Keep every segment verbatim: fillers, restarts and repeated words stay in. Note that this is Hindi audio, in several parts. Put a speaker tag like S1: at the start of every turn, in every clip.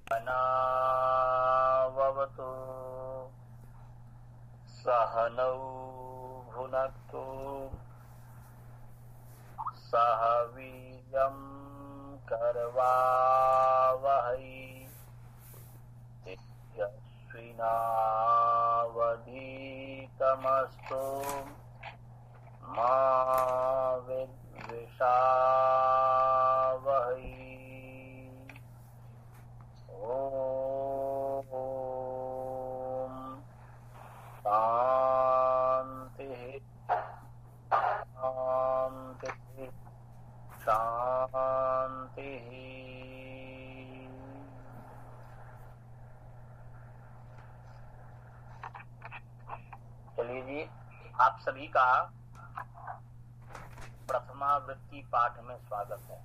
S1: सहनाववतु सहनौ भुनक्तु सह वीर्यं करवावहै तेजस्विनावधीतमस्तु मा विद्विषावहै। ओम शांति शांति शांति। चलिए जी, आप सभी का प्रथमावृत्ति पाठ में स्वागत है।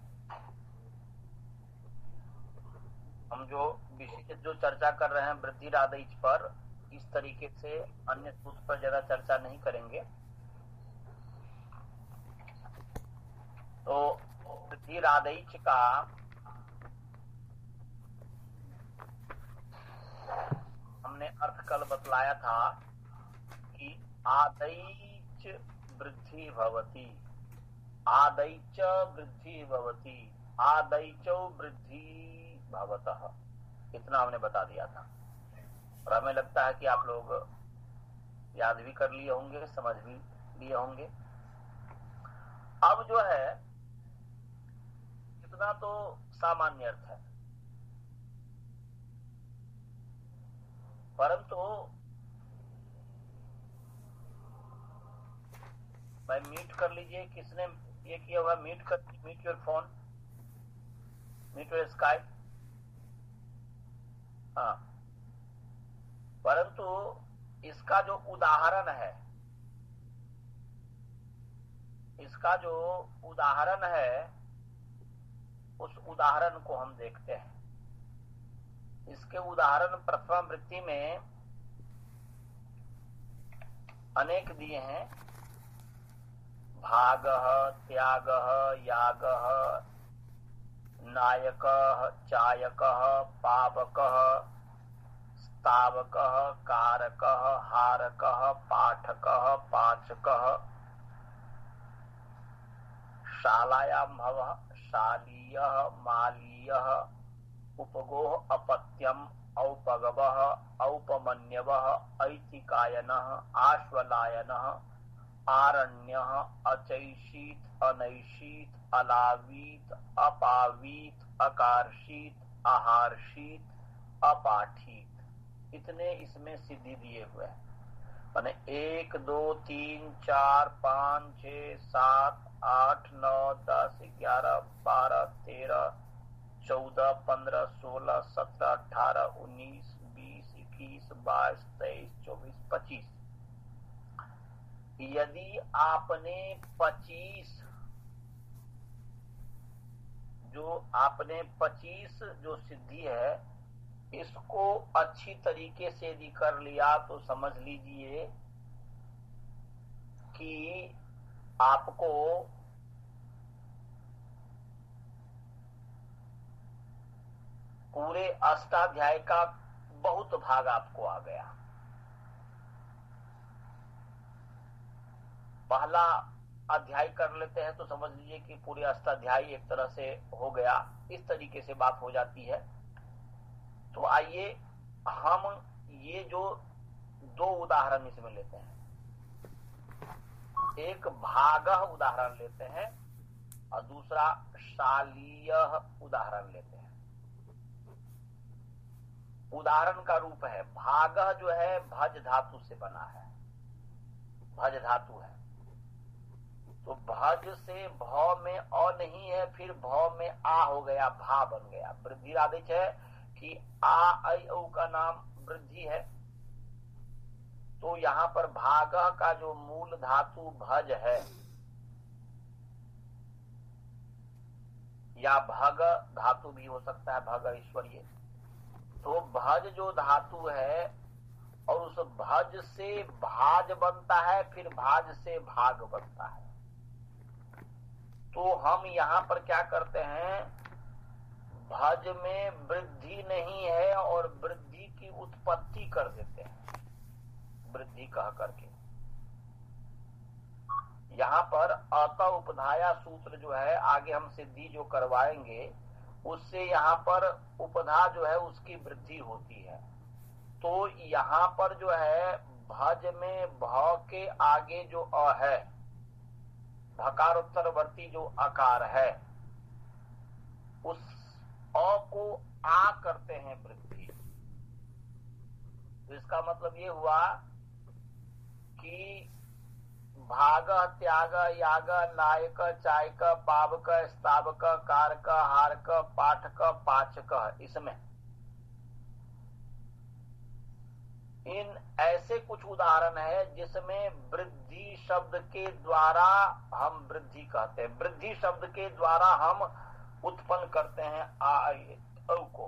S1: हम जो विशेष जो चर्चा कर रहे हैं वृद्धिरादैच पर, इस तरीके से अन्य सूत्र पर ज्यादा चर्चा नहीं करेंगे। तो वृद्धिरादैच का हमने अर्थ कल बतलाया था कि आदैच वृद्धि भवति, आदैच वृद्धि भवति, आदैचौ वृद्धि भवतः, इतना हमने बता दिया था। और हमें लगता है कि आप लोग याद भी कर लिए होंगे, समझ भी लिए होंगे। अब जो है इतना तो सामान्य अर्थ है, परंतु भाई म्यूट कर लीजिए। किसने ये किया हुआ? म्यूट कर, mute your phone, mute your Skype. हाँ, परंतु इसका जो उदाहरण है, इसका जो उदाहरण है, उस उदाहरण को हम देखते हैं। इसके उदाहरण प्रथम वृत्ति में अनेक दिए हैं। भागः, त्यागः, यागः, नायकः, चायकः, पावकः, स्तावकः, कारकः, हारकः, पाठकः, पाचकः, शालायां भवः, शालीयः, मालीयः, उपगोः, अपत्यम्, औपगवः, औपमन्यवः, ऐतिकायनः, आश्वलायनः, आरण्यः, अचैषीत, अनैषीत, अलावीत, अपावीत, अकार्षीत, आहार्षीत, अपाठीत, इतने इसमें सिद्धि दिए हुए हैं। माने एक, दो, तीन, चार, पांच, छह, सात, आठ, नौ, दस, ग्यारह, बारह, तेरह, चौदह, पंद्रह, सोलह, सत्रह, अठारह, उन्नीस, बीस, इक्कीस, बाईस, तेईस, चौबीस, पच्चीस। यदि आपने पच्चीस जो आपने पच्चीस जो सिद्धि है, इसको अच्छी तरीके से यदि कर लिया तो समझ लीजिए कि आपको पूरे अष्टाध्याय का बहुत भाग आपको आ गया। पहला अध्याय कर लेते हैं तो समझ लीजिए कि पूरे अष्टाध्याय एक तरह से हो गया। इस तरीके से बात हो जाती है। तो आइए हम ये जो दो उदाहरण इसमें लेते हैं, एक भागः उदाहरण लेते हैं और दूसरा शालीयः उदाहरण लेते हैं। उदाहरण का रूप है, भागः जो है भज धातु से बना है, भज धातु है। तो भज से भ में अ नहीं है, फिर भ में आ हो गया, भा बन गया। वृद्धिरादैच है कि आ ऐ औ का नाम वृद्धि है। तो यहाँ पर भागः का जो मूल धातु भज है, या भग धातु भी हो सकता है, भग ईश्वरीय। तो भज जो धातु है और उस भज से भाज बनता है, फिर भाज से भाग बनता है। तो हम यहाँ पर क्या करते हैं, भज में वृद्धि नहीं है और वृद्धि की उत्पत्ति कर देते हैं, वृद्धि कह करके। यहाँ पर अत उपधाया सूत्र जो है, आगे हम सिद्धि जो करवाएंगे उससे यहाँ पर उपधा जो है उसकी वृद्धि होती है। तो यहाँ पर जो है भज में भ के आगे जो अ है, भकारोत्तरवर्ती जो अकार है, उस अ को आ करते हैं वृद्धि। तो इसका मतलब ये हुआ कि भाग, त्याग, याग, नायक, चायक, पावक, स्तावक, कारक, हारक, पाठक, पाचक, इसमें इन ऐसे कुछ उदाहरण है जिसमें वृद्धि शब्द के द्वारा हम वृद्धि कहते हैं, वृद्धि शब्द के द्वारा हम उत्पन्न करते हैं आ औ को।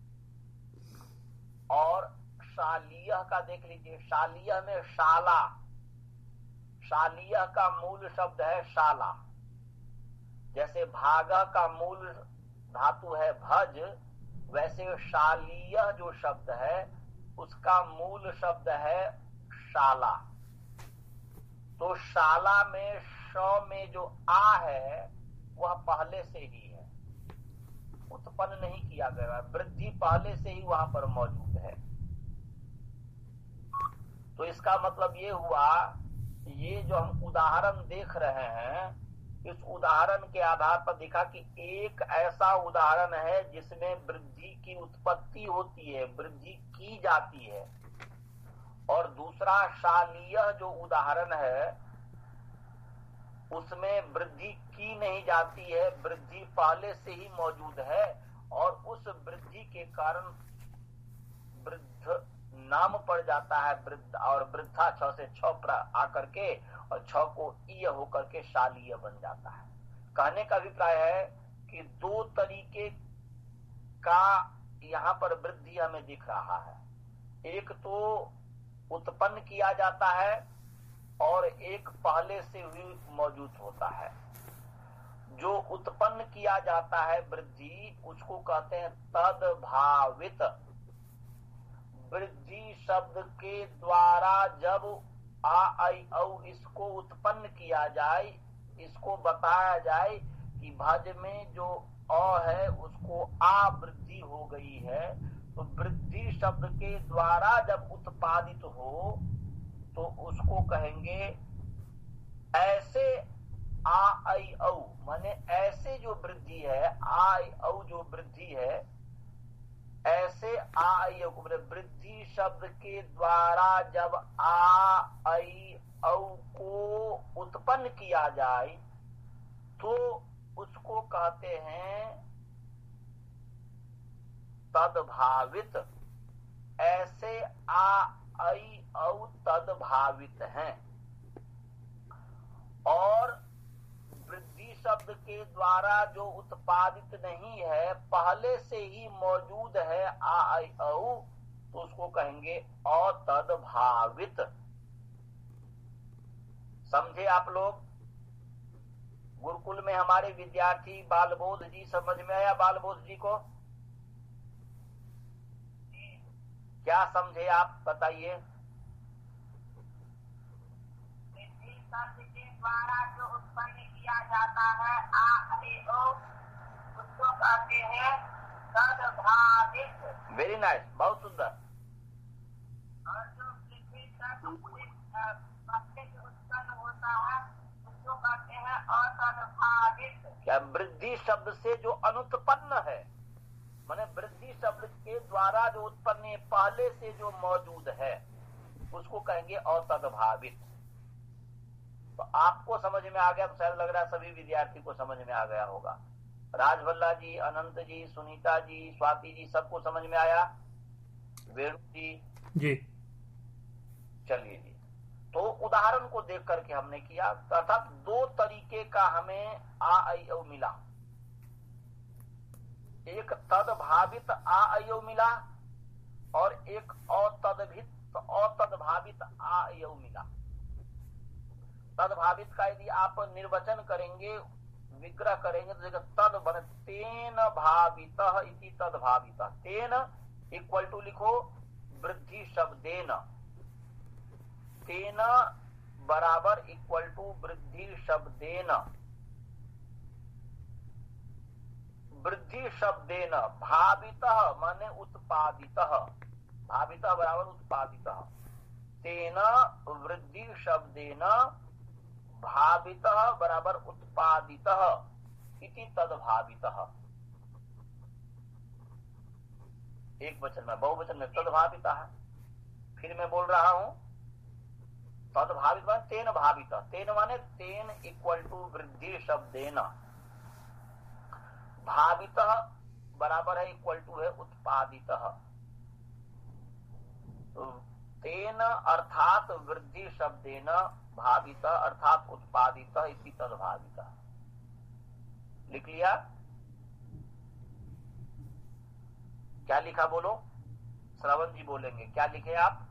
S1: और शालीय का देख लीजिए, शालीय में शाला, शालीय का मूल शब्द है शाला। जैसे भाग का मूल धातु है भज, वैसे शालीय जो शब्द है उसका मूल शब्द है शाला। तो शाला में श में जो आ है वह पहले से ही है, उत्पन्न नहीं किया गया है, वृद्धि पहले से ही वहां पर मौजूद है। तो इसका मतलब ये हुआ, ये जो हम उदाहरण देख रहे हैं, इस उदाहरण के आधार पर देखा कि एक ऐसा उदाहरण है जिसमें वृद्धि की उत्पत्ति होती है, वृद्धि की जाती है, और दूसरा शालीय जो उदाहरण है उसमें वृद्धि की नहीं जाती है, वृद्धि पहले से ही मौजूद है, और उस वृद्धि के कारण वृद्ध नाम पड़ जाता है वृद्ध, और वृद्धा छ से छ पर आकर के और छ को ईय होकर के शालीय बन जाता है। कहने का अभिप्राय है कि दो तरीके का यहाँ पर वृद्धि हमें दिख रहा है। एक तो उत्पन्न किया जाता है और एक पहले से ही मौजूद होता है। जो उत्पन्न किया जाता है वृद्धि, उसको कहते हैं तदभावित। वृद्धि शब्द के द्वारा जब आ आई औ इसको उत्पन्न किया जाए, इसको बताया जाए कि भज में जो अ है उसको आ वृद्धि हो गई है, तो वृद्धि शब्द के द्वारा जब उत्पादित हो तो उसको कहेंगे ऐसे आ आई औ, माने ऐसे जो वृद्धि है, आ आई औ जो वृद्धि है, ऐसे आ आई औ, वृद्धि शब्द के द्वारा जब आ आई औ को उत्पन्न किया जाए तो उसको कहते हैं तदभावित। ऐसे आ आई औ तदभावित हैं। और वृद्धि शब्द के द्वारा जो उत्पादित नहीं है, पहले से ही मौजूद है आ आई औ, तो उसको कहेंगे अतदभावित। समझे आप लोग? गुरुकुल में हमारे विद्यार्थी बालबोध जी, समझ में आया बालबोध जी को? क्या समझे आप बताइए?
S2: के द्वारा जो उत्पन्न किया जाता है आ आई ओ, उसको कहते हैं तदभावित।
S1: वेरी नाइस, बहुत सुंदर।
S2: और जो पृथ्वी तक उत्पन्न होता है उसको कहते हैं अतदभावित।
S1: क्या वृद्धि शब्द से जो अनुत्पन्न है, माने वृद्धि शब्द के द्वारा जो उत्पन्न है, पहले से जो मौजूद है, उसको कहेंगे अतदभावित। तो आपको समझ में आ गया? तो शायद लग रहा है सभी विद्यार्थी को समझ में आ गया होगा। राजभल्ला जी, अनंत जी, सुनीता जी, स्वाति जी, सबको समझ में आया? वेणु जी
S3: जी,
S1: चलिए जी। तो उदाहरण को देख करके हमने किया, अर्थात दो तरीके का हमें आ आई औ मिला। एक तदभावित आ आई औ मिला और एक अतदभित अतदभावित आ आई औ मिला। तदभावित का यदि आप निर्वचन करेंगे, विग्रह करेंगे तो देखो तद बने तेन भावितः इति तद भावितः। तेन इक्वल टू लिखो वृद्धि शब्देन, तेन बराबर इक्वल टू वृद्धि शब्देन, वृद्धि शब्देन भावितः माने उत्पादितः, भावितः बराबर उत्पादितः, तेन वृद्धि शब्देन भावितः बराबर उत्पादितः इति तद्भावितः। एक वचन में, बहुवचन में तद्भावितः है। फिर मैं बोल रहा हूं तद्भावित माने तेन भावित, तेन माने तेन इक्वल टू वृद्धि शब्देन, भावितः बराबर है इक्वल टू है उत्पादितः। तो तेन अर्थात वृद्धि शब्देन भावितः अर्थात उत्पादितः इति तद्भावितः। लिख लिया? क्या लिखा बोलो? श्रवण जी बोलेंगे, क्या लिखे आप?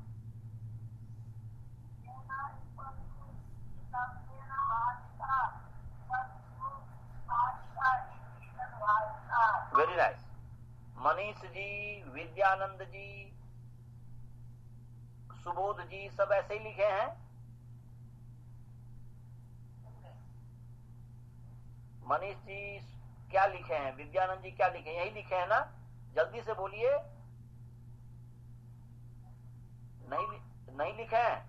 S1: Very nice. मनीष जी, विद्यानंद जी, सुबोध जी सब ऐसे ही लिखे हैं? मनीष जी क्या लिखे हैं? विद्यानंद जी क्या लिखे हैं? यही लिखे हैं ना? जल्दी से बोलिए। नहीं नहीं लिखे हैं?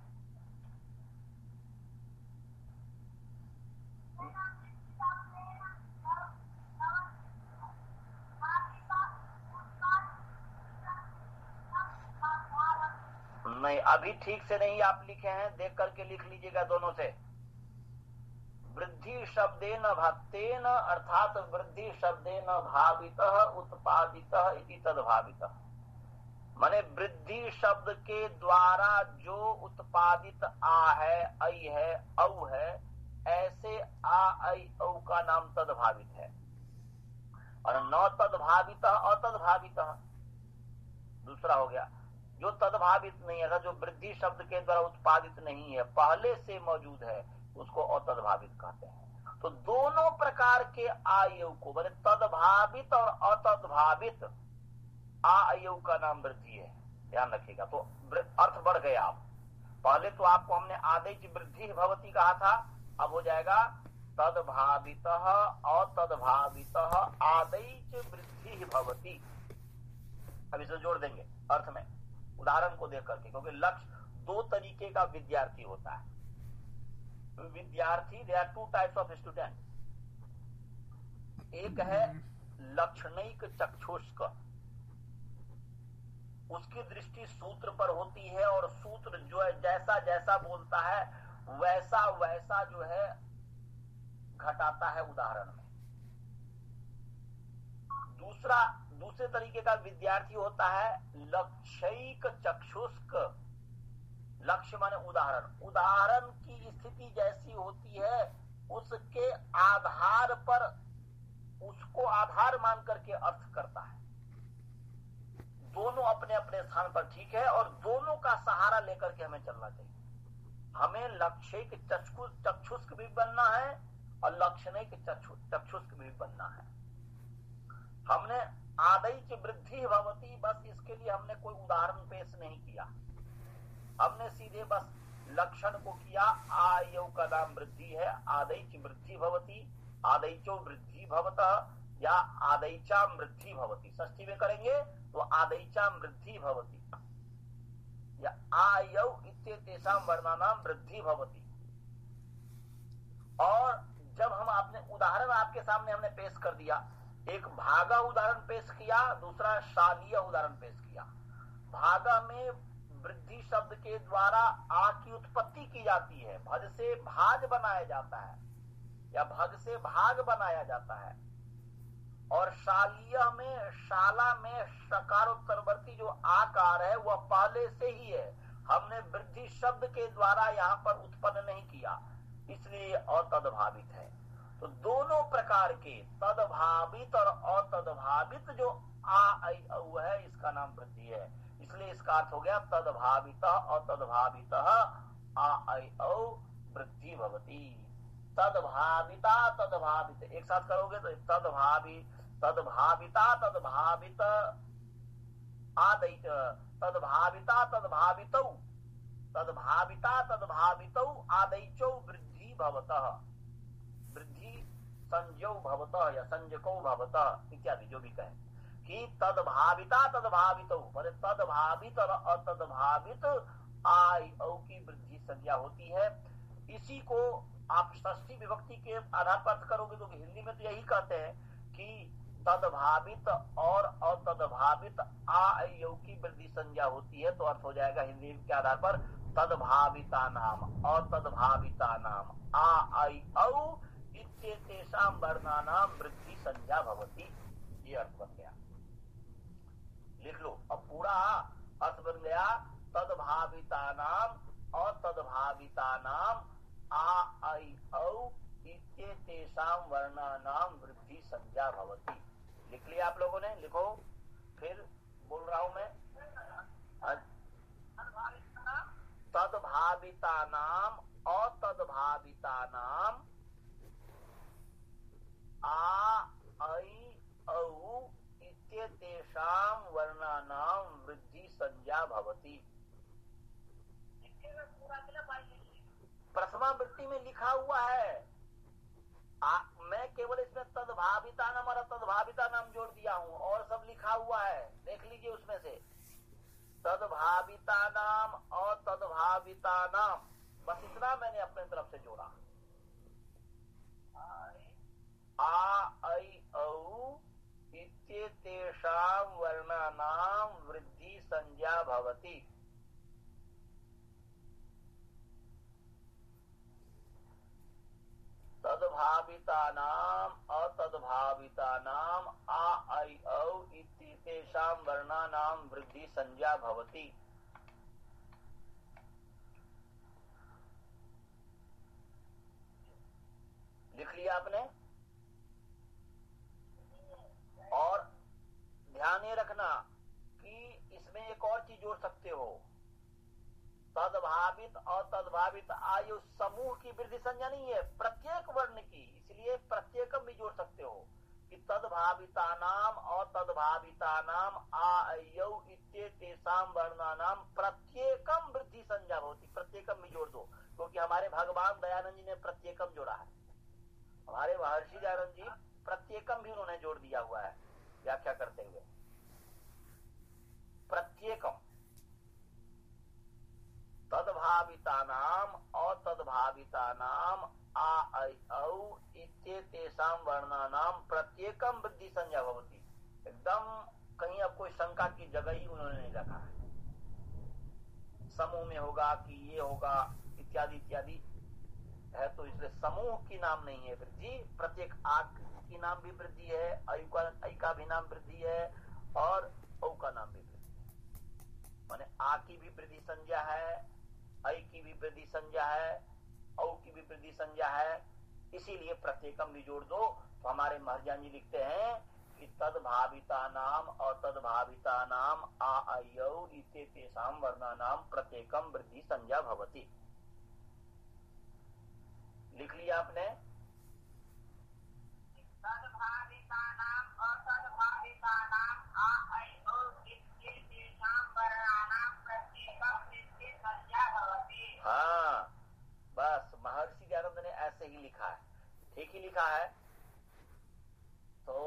S1: नहीं, अभी ठीक से नहीं आप लिखे हैं, देख करके लिख लीजिएगा दोनों से। वृद्धि शब्देन भक्तेन अर्थात वृद्धि शब्देन भावितः उत्पादितः इति तद्भावितः। माने वृद्धि शब्द के द्वारा जो उत्पादित आ है, ऐ है, औ है, ऐसे आ ऐ औ का नाम तद्भावित है। और न तद्भावितः अतद्भावितः दूसरा हो गया। जो तद्भावित नहीं है, जो वृद्धि शब्द के द्वारा उत्पादित नहीं है, पहले से मौजूद है, उसको अतद्भावित कहते हैं। तो दोनों प्रकार के आयु को, बोले तद्भावित और अतद्भावित आयु का नाम वृद्धि है, ध्यान रखिएगा। तो अर्थ बढ़ गया। आप पहले तो आपको हमने आदेश वृद्धि भवती कहा था, अब हो जाएगा तद्भावितः अतद्भावितः आदेश वृद्धि भवती। अब इसे जोड़ देंगे अर्थ में उदाहरण को देख करके, क्योंकि लक्ष्य दो तरीके का विद्यार्थी होता है। विद्यार्थी, there are two types of student. एक है लक्षणिक चक्षुष्क, उसकी दृष्टि सूत्र पर होती है और सूत्र जो है जैसा जैसा बोलता है वैसा वैसा जो है घटाता है उदाहरण में। दूसरा दूसरे तरीके का विद्यार्थी होता है लक्षयिक चक्षुष्क। लक्ष्य माने उदाहरण, उदाहरण की स्थिति जैसी होती है उसके आधार पर, उसको आधार मान करके अर्थ करता है। दोनों अपने अपने स्थान पर ठीक है और दोनों का सहारा लेकर के हमें चलना चाहिए। हमें लक्षयिक चक्षुष्क भी बनना है और लक्षणिक चक्षुष्क भी बनना है। हमने आदैच वृद्धि भवती, बस इसके लिए हमने कोई उदाहरण पेश नहीं किया, हमने सीधे बस लक्षण को किया। आयु का नाम वृद्धि है, आदैच वृद्धि भवती, आदैचो वृद्धि भवतः या आदैचा वृद्धि भवती। षष्ठी में करेंगे तो आदैचा वृद्धि भवती या आयौ इत्येतेषां वर्णानां वृद्धि भवती। और जब हम आपने उदाहरण आपके सामने हमने पेश कर दिया, एक भागा उदाहरण पेश किया, दूसरा शालीय उदाहरण पेश किया। भागा में वृद्धि शब्द के द्वारा आ की उत्पत्ति की जाती है, भज से भाज बनाया जाता है या भग से भाग बनाया जाता है। और शालीय में, शाला में शकारोत्तरवर्ती जो आकार है वह पहले से ही है, हमने वृद्धि शब्द के द्वारा यहाँ पर उत्पन्न नहीं किया, इसलिए अतद्भावित है। तो दोनों प्रकार के तद्भावित और अतद्भावित जो आ ऐ औ है, इसका नाम वृद्धि है। इसलिए इसका अर्थ हो गया तद्भावित अतद्भावित आ ऐ औ वृद्धि भवती। तदभाविता तदभावित, एक साथ करोगे तो तदभावी तदभाविता तदभावित आदैच तदभाविता तदभावितौ तदभाविता तदभावितौ आदैचौ वृद्धि भवतः, वृद्धि संज्ञौ भवतः या संज्ञकौ भवतः इत्यादि जो भी कहे कि तदभाविता तदभावितौ माने तदभावित और अतदभावित आई औ की वृद्धि संज्ञा होती है। इसी को आप षष्ठी विभक्ति के आधार पर अर्थ करोगे तो हिंदी में तो यही कहते हैं कि तदभावित और अतदभावित आ यौ की वृद्धि संज्ञा होती है, तो अर्थ हो जाएगा हिंदी के आधार पर तदभाविता नाम अतदभाविता नाम आ आई औ इत्येतेषां वर्णानां वृद्धि संज्ञा भवति। ये अर्थ बन गया, लिख लो। अब पूरा अर्थ बन गया तदभाविता नाम अतदभाविता नाम आ आई औ इत्येतेषां वर्णानां वृद्धि संज्ञा भवति। लिख लिया आप लोगों ने? लिखो, फिर बोल रहा हूं मैं। तदभाविता नाम अतदभाविता नाम आ ऐ औ इत्येतेषां वर्णानां वृद्धि संज्ञा भवति। प्रथमा वृत्ति में लिखा हुआ है, आ, मैं केवल इसमें तदभाविता नाम और तदभाविता नाम जोड़ दिया हूं, और सब लिखा हुआ है, देख लीजिए उसमें से। तदभाविता नाम और तदभाविता नाम, बस इतना मैंने अपने तरफ से जोड़ा। आ ऐ औ इत्येतेषां वर्णानां वृद्धि संज्ञा भवति। तदभावितानाम अतदभावितानाम आ ऐ औ इत्येतेषां वर्णानां वृद्धि संज्ञा भवति। लिख लिया आपने? और ध्यान ये रखना कि इसमें एक और चीज जोड़ सकते हो, तदभावित और तदभावित आयु समूह की वृद्धि संज्ञा नहीं है, प्रत्येक वर्ण की, इसलिए प्रत्येकम भी जोड़ सकते हो कि तदभाविता नाम और तदभाविता नाम आयौ इत्येतेषां वर्णानाम प्रत्येकम वृद्धि संज्ञा होती। प्रत्येकम भी जोड़ दो, क्योंकि हमारे भगवान दयानंद जी ने प्रत्येकम जोड़ा है, हमारे महर्षि दयानंद जी प्रत्येकम भी उन्होंने जोड़ दिया हुआ है व्याख्या करते हुए। प्रत्येकम तदभाविता नाम और तदभाविता नाम आ ऐ औ इत्येतेषां वर्णानां प्रत्येकम वृद्धि संज्ञा भवति। एकदम कहीं अब कोई शंका की जगह ही उन्होंने नहीं रखा है, समूह में होगा कि ये होगा इत्यादि इत्यादि है, तो इसलिए समूह की नाम नहीं है वृद्धि, प्रत्येक आ की नाम भी वृद्धि है, ऐ का, ऐ का भी नाम वृद्धि है और औ का नाम भी वृद्धि है। माने आ की भी वृद्धि संज्ञा है, ऐ की भी वृद्धि संज्ञा है, औ की भी वृद्धि संज्ञा है, इसीलिए प्रत्येकम भी जोड़ दो। तो हमारे महर्जान जी लिखते हैं कि तदभाविता नाम और तदभाविता नाम आ ऐ औ इत्येतेषां वर्णानां प्रत्येकम वृद्धि संज्ञा भवति। लिख लिया आपने?
S2: तदभावितानां अतदभावितानां आ ऐ औ इत्येतेषां वर्णानां प्रत्येकं वृद्धि संज्ञा भवति।
S1: हाँ, बस महर्षि दयानंद ने ऐसे ही लिखा है, ठीक ही लिखा है। तो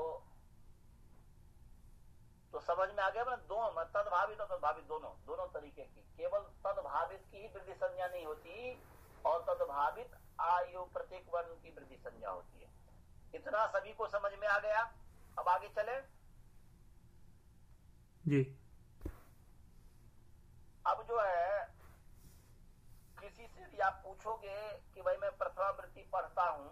S1: तो समझ में आ गया ना, दो तदभावित और तदभावित दोनों दोनों तरीके की, केवल तदभावित की ही वृद्धि संज्ञा नहीं होती और तदभावित आयु प्रत्येक वर्ण की वृद्धि संज्ञा होती है। इतना सभी को समझ में आ गया? अब आगे चले
S3: जी।
S1: अब जो है किसी से भी आप पूछोगे कि भाई मैं प्रथमा वृत्ति पढ़ता हूं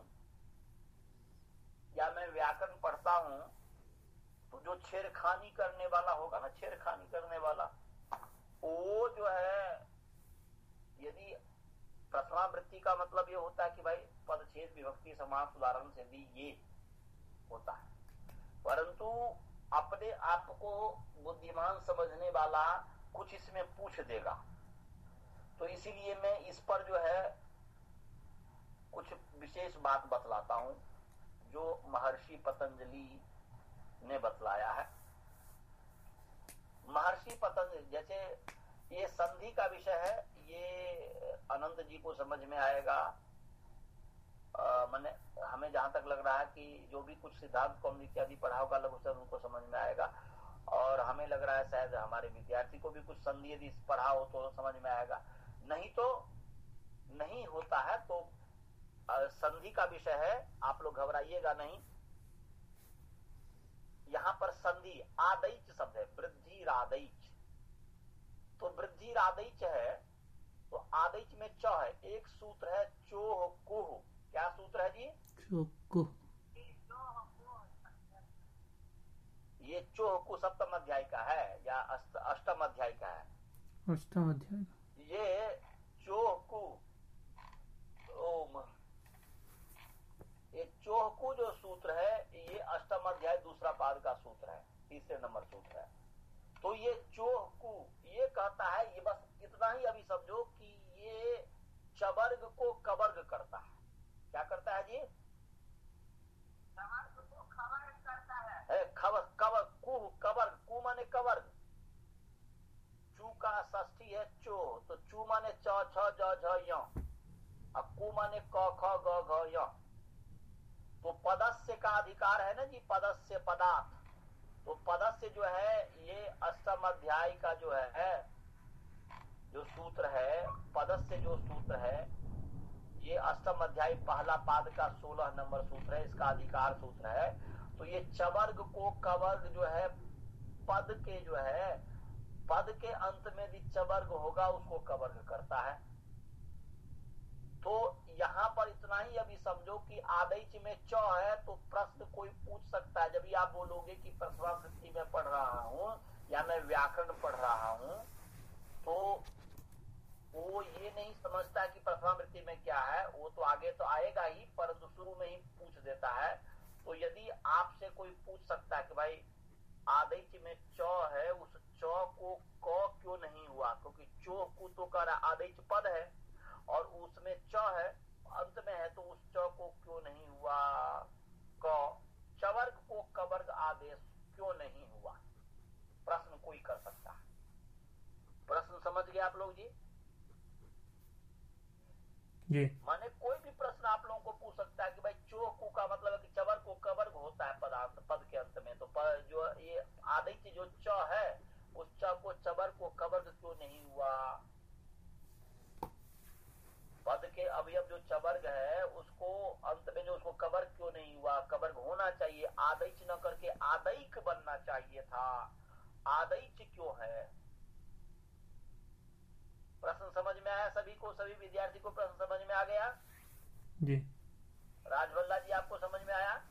S1: या मैं व्याकरण पढ़ता हूं, तो जो छेड़खानी करने वाला होगा ना, छेड़खानी करने वाला, वो जो है, यदि प्रथमा वृत्ति का मतलब ये होता है कि भाई पदच्छेद विभक्ति समास उदाहरण से भी ये होता है, परंतु अपने आप को बुद्धिमान समझने वाला कुछ इसमें पूछ देगा, तो इसीलिए मैं इस पर जो है कुछ विशेष बात बतलाता हूं जो महर्षि पतंजलि ने बतलाया है। महर्षि पतंजलि, जैसे ये संधि का विषय है, ये अनंत जी को समझ में आएगा। मैंने हमें जहां तक लग रहा है कि जो भी कुछ सिद्धांत कौमुदी इत्यादि पढ़ा होगा लघु सर उनको समझ में आएगा, और हमें लग रहा है शायद हमारे विद्यार्थी को भी कुछ संधि यदि पढ़ा हो तो समझ में आएगा, नहीं तो नहीं होता है तो संधि का विषय है, आप लोग घबराइएगा नहीं। यहाँ पर संधि आदैच शब्द है, वृद्धि रादैच, तो वृद्धि रादैच है तो आदैच में च है, एक सूत्र है चोह कुह। क्या सूत्र है जी?
S3: चोह।
S1: ये चोह कुह सप्तम अध्याय का है या अष्ट, अष्टम अध्याय का है?
S3: अष्टम अध्याय।
S1: ये चोह कुह, ओम, ये चोह कुह जो सूत्र है ये अष्टम अध्याय दूसरा पाद का सूत्र है, तीसरे नंबर सूत्र है। तो ये चोह कुह ये कहता है, ये बस इतना ही अभी समझो कि ये चवर्ग को कवर्ग करता है। क्या करता है जी?
S2: चवर्ग को कवर्ग करता है।
S1: है खबर कवर कुह कवर्ग, कु माने कवर्ग, चू का षष्ठी है चो, तो चू माने च छ ज झ य, अब कु माने क ख ग घ य। तो पदस्य का अधिकार है ना जी, पदस्य पदार्थ, तो पदस्य जो है ये अष्टम अध्याय का जो है जो सूत्र है, पदस्य जो सूत्र है ये अष्टम अध्याय पहला पाद का सोलह नंबर सूत्र है, इसका अधिकार सूत्र है। तो ये चवर्ग को कवर्ग जो है पद के जो है, पद के अंत में भी चवर्ग होगा उसको कवर्ग करता है। तो यहाँ पर इतना ही अभी समझो कि आदैच में च है, तो प्रश्न कोई पूछ सकता है, जब भी आप बोलोगे कि प्रथमा वृत्ति में पढ़ रहा हूं या मैं व्याकरण पढ़ रहा हूं, तो वो ये नहीं समझता कि प्रथमा वृत्ति में क्या है, वो तो आगे तो आएगा ही, परंतु शुरू में ही पूछ देता है। तो यदि आपसे कोई पूछ सकता है कि भाई आदैच में च है, उस च को क क्यों नहीं हुआ, क्योंकि चो को तो कर आदैच पद है और उसमें च है अंत में है, तो उस च को क्यों नहीं हुआ क, चवर्ग को कवर्ग आदेश क्यों नहीं हुआ, प्रश्न कोई कर सकता है। प्रश्न समझ गए आप लोग जी?
S3: जी।
S1: माने कोई भी प्रश्न आप लोगों को पूछ सकता है कि भाई चो को का मतलब है कि चवर्ग को कवर्ग होता है पदार्थ पद के अंत में, तो पद जो ये आदैच जो च है उस च को चवर्ग को कवर्ग क्यों नहीं हुआ, पद के अवयव जो चवर्ग है उसको अंत में जो उसको कवर्ग क्यों नहीं हुआ, कवर्ग होना चाहिए, आदैच न करके आदैक बनना चाहिए था, आदैच क्यों है। प्रश्न समझ में आया सभी को? सभी विद्यार्थी को प्रश्न समझ में आ गया
S3: जी?
S1: राजभल्ला जी आपको समझ में आया?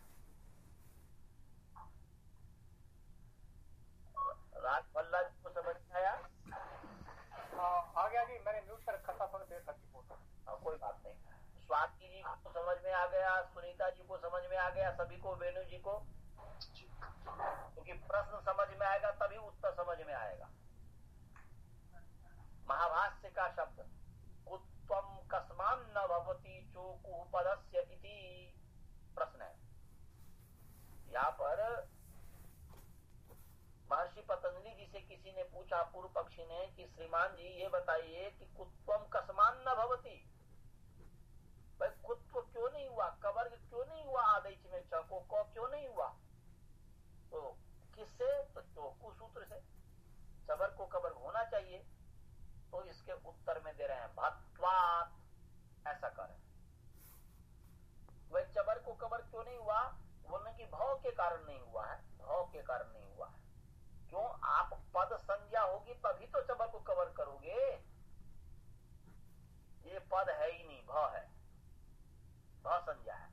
S1: राजभल्ला जी को समझ में आया?
S4: आ गया जी, मैंने म्यूट कर रखा था, थोड़ी देर तक
S1: हाँ, कोई बात नहीं। स्वाति जी को समझ में आ गया, सुनीता जी को समझ में आ गया, सभी को, वेणु जी को, क्योंकि तो प्रश्न समझ में आएगा तभी उत्तर समझ में आएगा। महाभाष्य का शब्द कुत्वम कस्मान न भवति चोकुः पदस्य इति प्रश्न है। यहाँ पर महर्षि पतंजलि जी से किसी ने पूछा, पूर्व पक्षी ने, कि श्रीमान जी ये बताइए कि कुत्वम कस्मान न भवति, भाई कुत्व क्यों नहीं हुआ, कवर्ग क्यों नहीं हुआ, आदैच में च को क क्यों नहीं हुआ, तो किससे, तो चोकु सूत्र से, चवर्ग को कवर्ग होना चाहिए। तो इसके उत्तर में दे रहे हैं भत्वात्, ऐसा करें। वह चवर्ग को कवर्ग क्यों नहीं हुआ, बोलने की भाव के कारण नहीं हुआ है, भाव के कारण नहीं हुआ है। क्यों, आप पद संज्ञा होगी तभी तो चवर्ग को कवर्ग करोगे, ये पद है ही नहीं, भ है, भ संज्ञा है।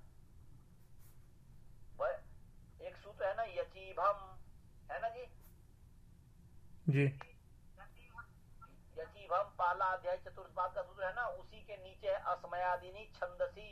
S1: वह एक सूत्र है ना यचीभम, है ना जी?
S3: जी।
S1: यचीभम पहला अध्याय चतुर्थ पाद का सूत्र है ना, उसी के नीचे है अस्मयादिनी छंदसी।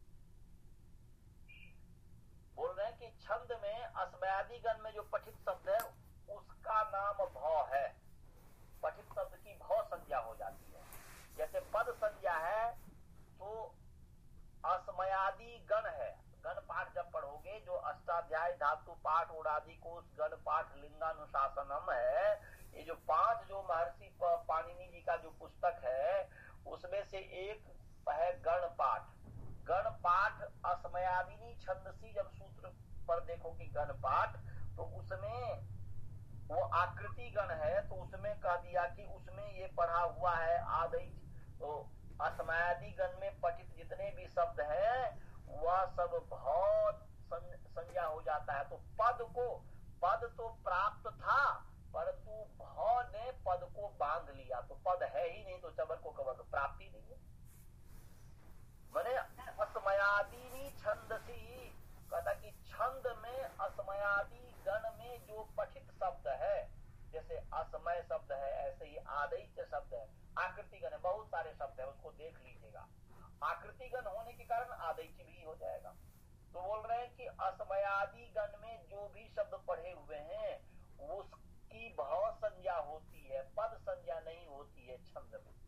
S1: बोल रहे हैं कि छंद में अस्मयादि गण में जो पठित शब्द है उसका नाम भ है, पठित शब्द की भ संज्ञा हो जाती है। जैसे पद संज्ञा है तो असमयादि गण है। गण पाठ जब पढ़ोगे, जो अष्टाध्याय धातु पाठ उड़ादि कोश गण पाठ लिंगानुशासनम है, ये जो पांच जो महर्षि पाणिनि जी का जो पुस्तक है उसमें से एक है गण पाठ। गण पाठ असमयादिनी छंदसी जब सूत्र पर देखो कि गण पाठ, तो उसमें वो आकृति गण है, तो उसमें कह दिया कि उसमें ये पढ़ा हुआ है आदि। तो असमयादि गण में पठित जितने भी शब्द हैं वह सब बहुत संज्ञा हो जाता है। तो पद को, पद तो प्राप्त था परंतु भ ने पद को बांध लिया, तो पद है ही नहीं, तो चबर को कबर प्राप्ति नहीं है। मैंने असमयादि छंदसी कहता कि छंद में असमयादि गण में जो पठित शब्द है, जैसे असमय शब्द है, ऐसे ही आदैच शब्द है, आकृति गण है, बहुत सारे शब्द है, उसको देख लीजिएगा। आकृति गण होने के कारण आदैच भी हो जाएगा। तो बोल रहे हैं कि असमयादि गण में जो भी शब्द पढ़े हुए हैं उसकी भाव संज्ञा होती है, पद संज्ञा नहीं होती है छंद में।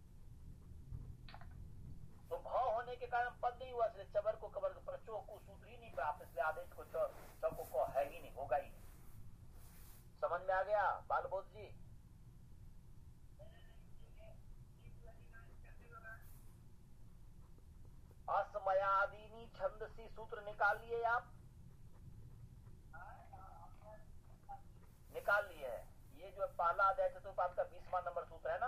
S1: तो भाव होने के कारण पद नहीं हुआ, इसलिए चबर को कबर पर चो को सूत्र ही नहीं प्राप्त, इसलिए आदेश को चौको को है ही नहीं, होगा ही नहीं। समझ में आ गया बालबोध जी? असमयादिनी छंदसी सूत्र निकाल लिए आप? निकाल लिए है। ये जो पहला अध्याय चतुर्पाद का बीसवां नंबर सूत्र है ना,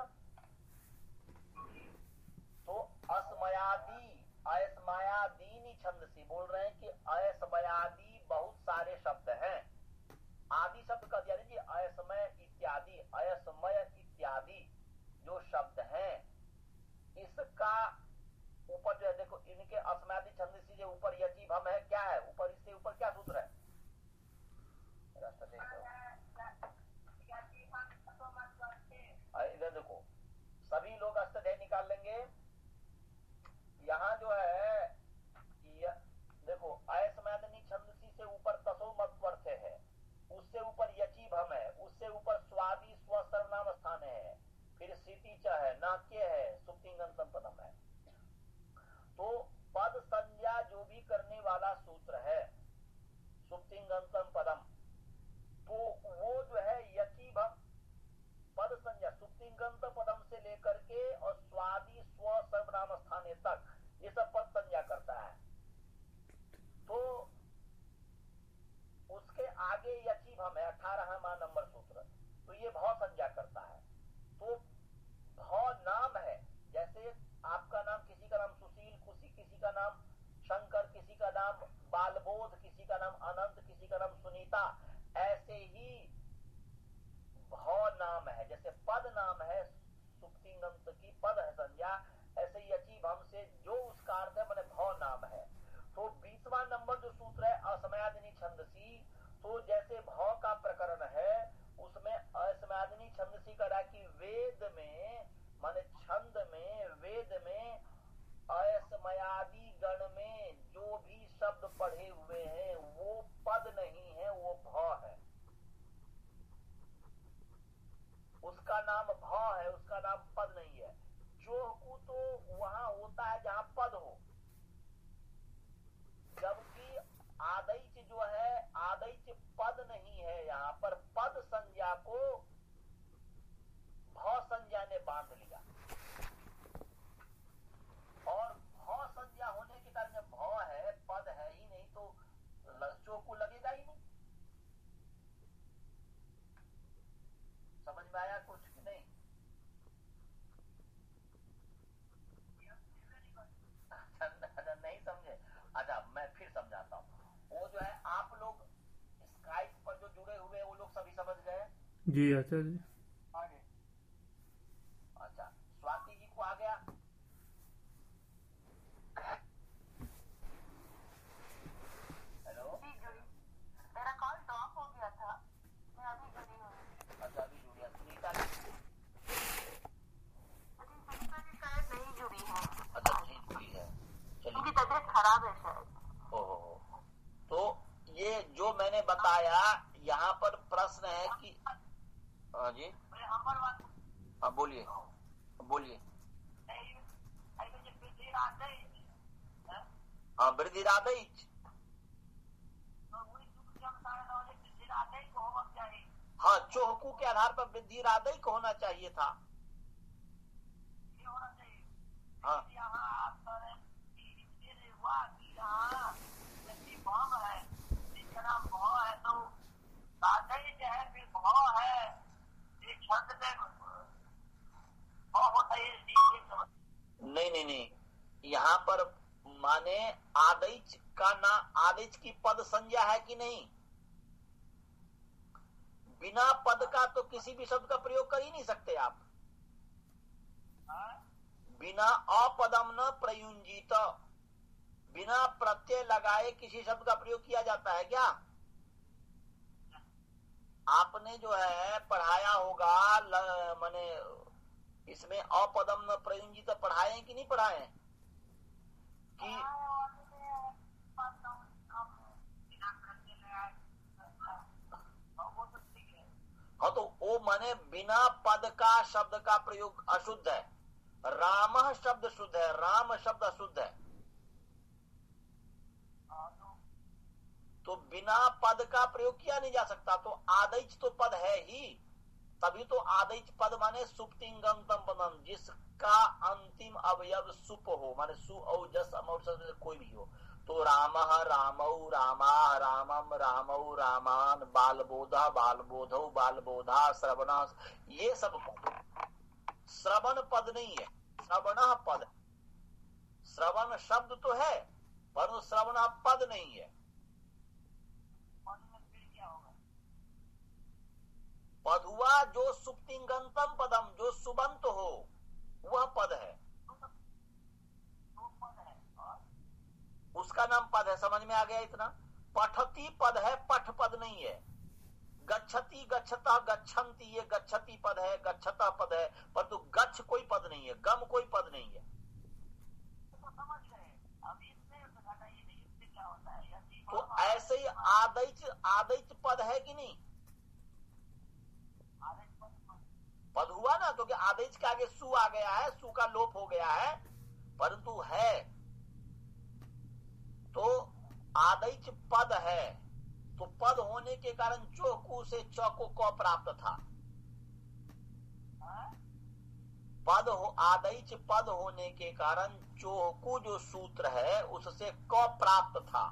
S1: तो असमयादि असमयादीनी छंदसी बोल रहे हैं कि असमयादि बहुत सारे शब्द हैं। आदि शब्द का दिया जी, असमय इत्यादि, असमय इत्यादि जो शब्द हैं, इसका ऊपर जो है देखो, इनके असमयादि छंदसी जो ऊपर यची भम है, क्या है ऊपर, इससे ऊपर क्या सूत्र है? इधर देखो, सभी लोग अष्टाध्यायी निकाल लेंगे। यहाँ जो है देखो, असमयादिनी छंदसी से ऊपर तसो मत्वर्थ है, उससे ऊपर यची भम है, उससे ऊपर स्वादि स्व सर्वनाम स्थान है, फिर स्थिति च है, नाट्य है, सुप्तिंगन संपदम है। तो पद संज्ञा जो भी करने वाला सूत्र है सुप्तिंगंतम पदम, तो वो जो है यची भम पद संज्ञा सुप्तिंगंत पदम से लेकर के और स्वादि स्व सर्वनाम स्थान तक ये सब पद संज्ञा करता है। तो उसके आगे यची भम है, अठारहवां नंबर सूत्र, तो ये भाव संज्ञा करता है। तो भाव नाम है, जैसे आपका नाम, किसी का नाम सुशील, किसी किसी का नाम शंकर, किसी का नाम बालबोध, किसी का नाम अनंत, किसी का नाम सुनीता, ऐसे ही भाव नाम है। जैसे पद नाम है सुप्तिंगंत की पद है संज्ञा, ऐसे ही यची भम से जो उसका अर्थ है मैंने भाव नाम है। तो बीसवां नंबर जो सूत्र है असमयादिनी छंदसी, तो जैसे भाव का प्रकरण है उसमें असमयादिनी छंदसी करा कि वेद में माने छंद में, वेद में असमयादि गण में जो भी शब्द पढ़े हुए हैं वो पद नहीं है, वो भाव है। उसका नाम भाव है, उसका नाम पद नहीं है। चोहकू तो वहां होता है जहां पद हो, जबकि आदैच जो है, आदैच पद नहीं है, यहाँ पर पद संज्ञा को भाव संज्ञा ने बांध लिया, और भाव संज्ञा होने के कारण जब भाव है, पद है ही नहीं, तो चोहकू लगेगा ही नहीं। समझ में आया कुछ कि नहीं? नहीं समझे? अच्छा, मैं फिर समझाता हूँ। वो जो है आप लोग स्काइप पर जो जुड़े हुए हैं वो लोग सभी समझ गए?
S3: जी आचार्य जी।
S4: आगे
S1: अच्छा, स्वाति जी को आ गया? हेलो,
S2: मेरा कॉल ड्रॉप हो गया था, मैं अभी जुड़ी हूँ।
S1: अच्छा अभी जुड़िया। सुनीता जी?
S2: सुनीता जी शायद नहीं जुड़ी है।
S1: अच्छा नहीं जुड़ी है,
S2: उनकी
S1: चलिए।
S2: तबीयत खराब है शायद।
S1: ओहो, तो ये जो मैंने बताया यहाँ पर प्रश्न है कि हाँ जी, हाँ बोलिए बोलिए। हाँ, वृद्धिरादैच।
S2: तो वही दुख के अनुसार है वाले वृद्धिरादै को होना चाहिए।
S1: हाँ, चोहकू के आधार पर वृद्धिरादै को होना चाहिए था।
S2: ये होना चाहिए।
S1: हाँ।
S2: लेकिन यहाँ आप कह रहे हैं कि इसलिए हुआ कि यहाँ जैसे भाव है, जिसका नाम भाव है तो राधे जो है फिर भाव है, एक छंद में भाव होता है।
S1: नहीं नहीं नहीं, यहाँ पर माने आदैच का ना, आदैच की पद संज्ञा है कि नहीं? बिना पद का तो किसी भी शब्द का प्रयोग कर ही नहीं सकते आप। बिना अपदम न प्रयुंजित, बिना प्रत्यय लगाए किसी शब्द का प्रयोग किया जाता है क्या? आपने जो है पढ़ाया होगा, माने इसमें अपदम न प्रयुंजित पढ़ाए हैं कि नहीं पढ़ाए हैं? कि हाँ, तो वो माने बिना पद का शब्द का प्रयोग अशुद्ध है। राम शब्द शुद्ध है, राम शब्द अशुद्ध है। तो बिना पद का प्रयोग किया नहीं जा सकता। तो आदैच तो पद है ही, तभी तो आदैच पद माने सुप्तिंगंतम पदम, जिसका अंतिम अवयव सुप हो, माने सु औ जस अमौर से कोई भी हो। तो रामः रामौ रामा रामम रामौ रामान, बालबोधा बालबोधौ बालबोधा, श्रवण, ये सब पद श्रवण पद नहीं है, श्रवण पद है। श्रवण शब्द तो है पर श्रवण पद नहीं है। पद हुआ जो सुप्तिंगंतम पदम, जो सुबंत हो, वह पद है, उसका नाम पद है। समझ में आ गया इतना? पठती पद है, पठ पद नहीं है। गच्छति गच्छता गच्छन्ति, ये गच्छति पद है, गच्छता पद है, परंतु गच्छ कोई पद नहीं है, गम कोई पद नहीं है। तो ऐसे ही आदैच, आदैच पद है कि नहीं? पद हुआ ना, क्योंकि आदेश के आगे सु आ गया है, सु का लोप हो गया है, परंतु है। तो आदेश पद है, तो पद होने के कारण चौकू से चौको क प्राप्त था। पद हो, आदेश पद होने के कारण चौकू जो सूत्र है उससे क प्राप्त था,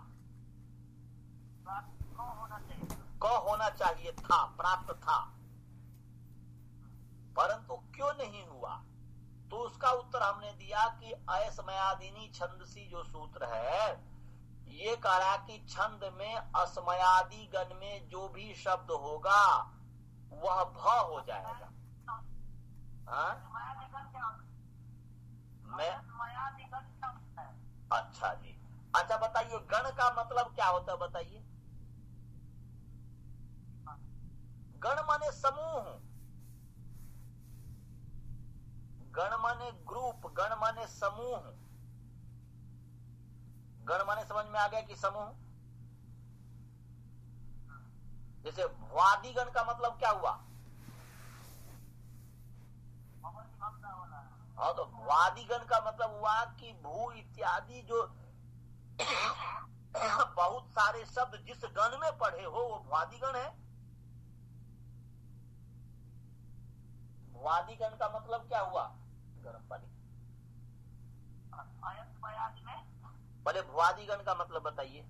S1: क होना चाहिए था, प्राप्त था, परंतु क्यों नहीं हुआ? तो उसका उत्तर हमने दिया कि असमयादिनी छंदसी जो सूत्र है, ये कह रहा कि छंद में असमयादि गण में जो भी शब्द होगा वह भ हो जाएगा। हाँ? मैं अच्छा जी, अच्छा बताइए गण का मतलब क्या होता है, बताइए। गण माने समूह, गण माने ग्रुप, गण माने समूह। गण माने समझ में आ गया कि समूह। जैसे वादी गण का मतलब क्या हुआ? हाँ, तो वादी गण का मतलब हुआ कि भू इत्यादि जो बहुत सारे शब्द जिस गण में पढ़े हो वो वादी गण है। वादी गण का मतलब क्या हुआ? गर्म पानी। पहले भवादी गण का मतलब बताइए।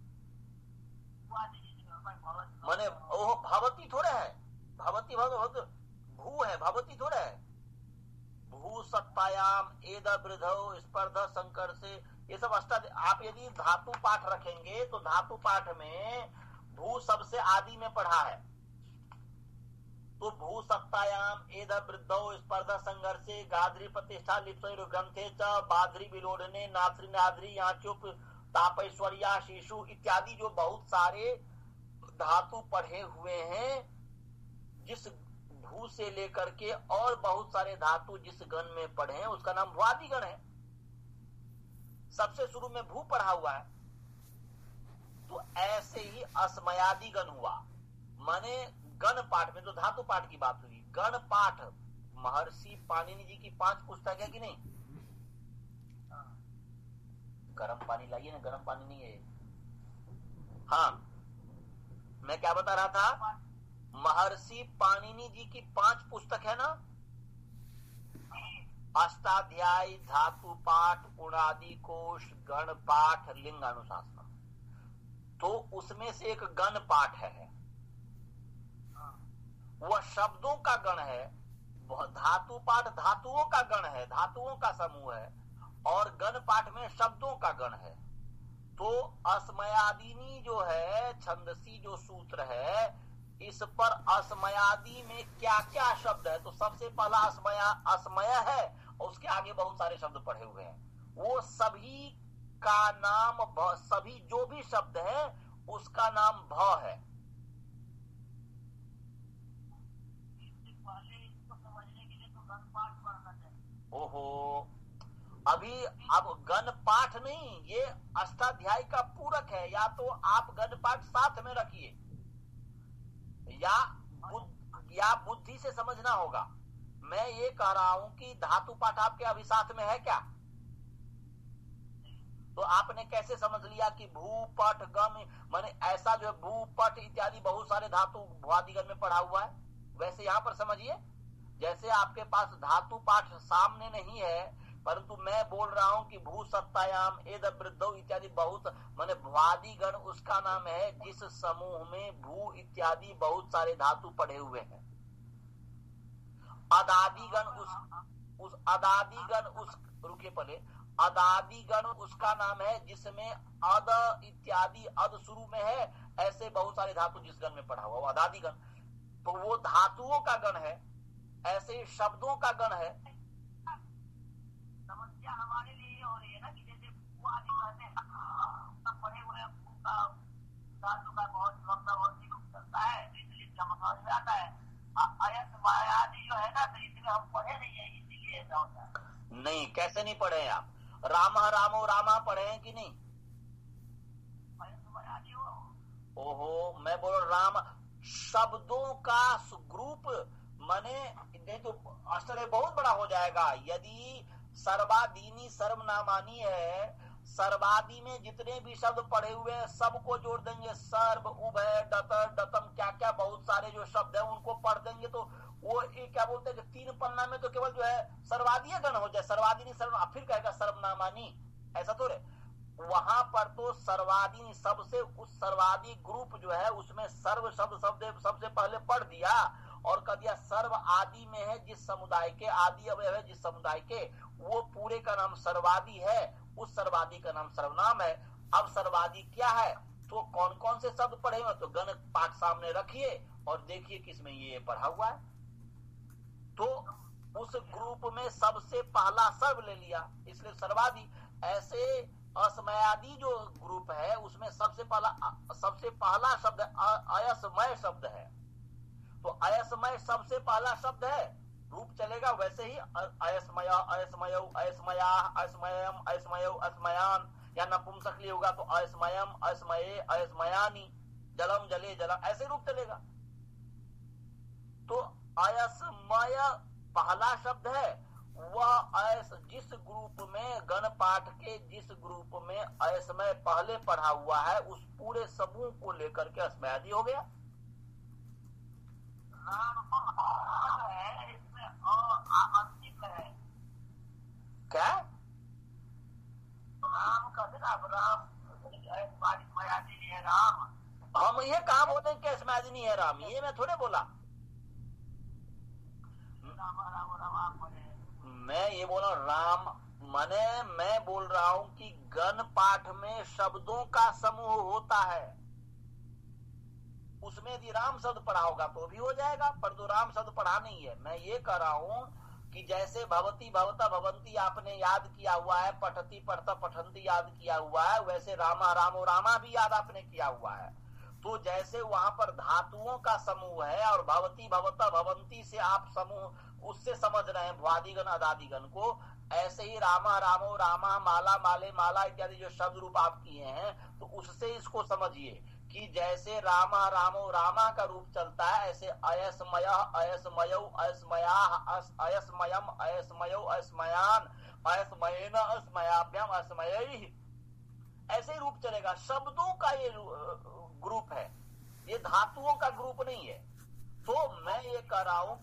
S1: माने ओह भवती थोड़ा है, भवती भवती भू है, भवती थोड़ा है। भू सत्तायाम एद वृद्धौ स्पर्धा संकर से, ये सब अष्टा। आप यदि धातु पाठ रखेंगे तो धातु पाठ में भू सबसे आदि में पढ़ा है, तो भू सत्तायाम एद वृद्धौ स्पर्धा संघर्षे गाद्री प्रतिष्ठा लिप्सैर ग्रंथे च बाद्री विलोडने नात्री नाद्री याचुप तापैश्वर्या शिशु इत्यादि जो बहुत सारे धातु पढ़े हुए हैं, जिस भू से लेकर के और बहुत सारे धातु जिस गण में पढ़े हैं उसका नाम भुआदि गण है। सबसे शुरू में भू पढ़ा हुआ है। तो ऐसे ही असमयादि गण हुआ, माने गण पाठ में तो धातु पाठ की बात हुई। गण पाठ महर्षि पाणिनि जी की पांच पुस्तक है कि नहीं? गर्म पानी लाइए ना, गर्म पानी नहीं है। हाँ, मैं क्या बता रहा था, महर्षि पाणिनि जी की पांच पुस्तक है ना, अष्टाध्यायी, धातु पाठ, उणादि कोश, गण पाठ, लिंग अनुशासन, तो उसमें से एक गण पाठ है, वह शब्दों का गण है। धातु पाठ धातुओं का गण है, धातुओं का समूह है, और गण पाठ में शब्दों का गण है। तो अस्मयादिनी जो है, छंदसी जो सूत्र है, इस पर अस्मयादि में क्या क्या शब्द है, तो सबसे पहला अस्मया अस्मय है, और उसके आगे बहुत सारे शब्द पढ़े हुए हैं। वो सभी का नाम भ, सभी जो भी शब्द है उसका नाम भ है। ओहो, अभी अब गण पाठ नहीं, ये अष्टाध्यायी का पूरक है। या तो आप गण पाठ साथ में रखिए, या बुद्ध, या बुद्धि से समझना होगा। मैं ये कह रहा हूं कि धातु पाठ आपके अभी साथ में है क्या, तो आपने कैसे समझ लिया कि भू पठ गम, माने ऐसा जो है भू पठ इत्यादि बहुत सारे धातु भुआदिगण में पढ़ा हुआ है, वैसे यहाँ पर समझिए। जैसे आपके पास धातु पाठ सामने नहीं है, परंतु मैं बोल रहा हूं कि भू सत्तायाम, एद वृद्धौ इत्यादि बहुत माने भुआदिगण उसका नाम है जिस समूह में भू इत्यादि बहुत सारे धातु पढ़े हुए हैं। अदादिगण उस उस अदादिगण उस रुके पहले अदादिगण उसका नाम है जिसमें अद इत्यादि अद शुरू में है, ऐसे बहुत सारे धातु जिस गण में पढ़ा हुआ वो अदादिगण, तो वो धातुओं का गण है। ऐसे शब्दों का गण है।
S2: समस्या हमारे लिए हो रही है ना कि जैसे आदि कहते हैं सब पढ़े हुए धातु का बहुत बहुत चलता है, इसलिए समझ में आता है। अयस मायादि जो है ना, तो इसलिए हम पढ़े नहीं है, इसीलिए ऐसा होता है।
S1: नहीं, कैसे नहीं पढ़े हैं आप? रामा रामो रामा पढ़े हैं कि नहीं?
S2: अयस मायादि हो।
S1: ओहो, मैं बोल राम शब्दों का ग्रुप, माने नहीं तो आश्चर्य बहुत बड़ा हो जाएगा। यदि सर्वादीनी सर्वनामानी है, सर्वादि में जितने भी शब्द पढ़े हुए हैं सबको जोड़ देंगे, सर्व, उभय, डतर, डतम, क्या क्या बहुत सारे जो शब्द है उनको पढ़ देंगे, तो वो ये क्या बोलते हैं कि तीन पन्ना में तो केवल जो है सर्वादीय गण हो जाए, सर्वादीनी सर्व, फिर कहेगा सर्वनामानी, ऐसा तो रे। वहां पर तो सर्वादीनी सबसे उस सर्वादी ग्रुप जो है उसमें सर्व शब्द शब्द सबसे पहले पढ़ दिया और कह दिया सर्व आदि में है जिस समुदाय के, आदि अवयव है जिस समुदाय के, वो पूरे का नाम सर्वादि है, उस सर्वादि का नाम सर्वनाम है। अब सर्वादि क्या है, तो कौन कौन से शब्द पढ़े हुए, तो गण पाठ सामने रखिए और देखिए किसमें ये पढ़ा हुआ है। तो उस ग्रुप में सबसे पहला सर्व ले लिया, इसलिए सर्वादि। ऐसे असमयादि जो ग्रुप है उसमें सबसे पहला सबसे पहला शब्द अयसमय शब्द है, तो अयसमय सबसे पहला शब्द है, रूप चलेगा वैसे ही अयस्मय, अयस्मयो, अयस्मया, अयस्मयम, अयस्मयो, अयस्मयान, या नपुंसक होगा तो अयस्मयम, अयस्मये, अयस्मयानी, जलम, जले, जलम, ऐसे रूप चलेगा। तो अयस्मय पहला शब्द है, वह अयस जिस ग्रुप में गण पाठ के जिस ग्रुप में अयस्मय पहले पढ़ा हुआ है उस पूरे समूह को लेकर के अस्मयादि हो गया।
S2: है इसमें अंतिम है
S1: क्या
S2: राम का राम मयादी है राम।
S1: हम ये कहा बोलते हैं कि अस्मयादि नहीं है राम, ये मैं थोड़े बोला।
S2: राम राम राम पढ़े,
S1: मैं ये बोला राम माने मैं बोल रहा हूं कि गण पाठ में शब्दों का समूह होता है, उसमें यदि राम शब्द पढ़ा होगा तो भी हो जाएगा, पर तो राम शब्द पढ़ा नहीं है। मैं ये कह रहा हूं कि जैसे भवती भवता भवंती आपने याद किया हुआ है, पठती पढ़ता पठंती याद किया हुआ है, वैसे रामा रामो रामा भी याद आपने किया हुआ है। तो जैसे वहां पर धातुओं का समूह है और भवती भवता भवंती से आप समूह उससे समझ रहे हैं भ्वादिगण अदादिगण को, ऐसे ही रामा रामो रामा, माला माले माला इत्यादि जो शब्द रूप आप किए हैं, तो उससे इसको समझिए कि जैसे रामा रामो रामा का रूप चलता है, ऐसे अयस्मय अयस्मयो अयस्मया अयस्मयम अयस्मयो अयस्मयान अयस्मयेन अयस्मयाभ्याम अयस्मयैः ऐसे ही रूप चलेगा। शब्दों का ये ग्रुप है, ये धातुओं का ग्रुप नहीं है। तो मैं ये कह रहा हूं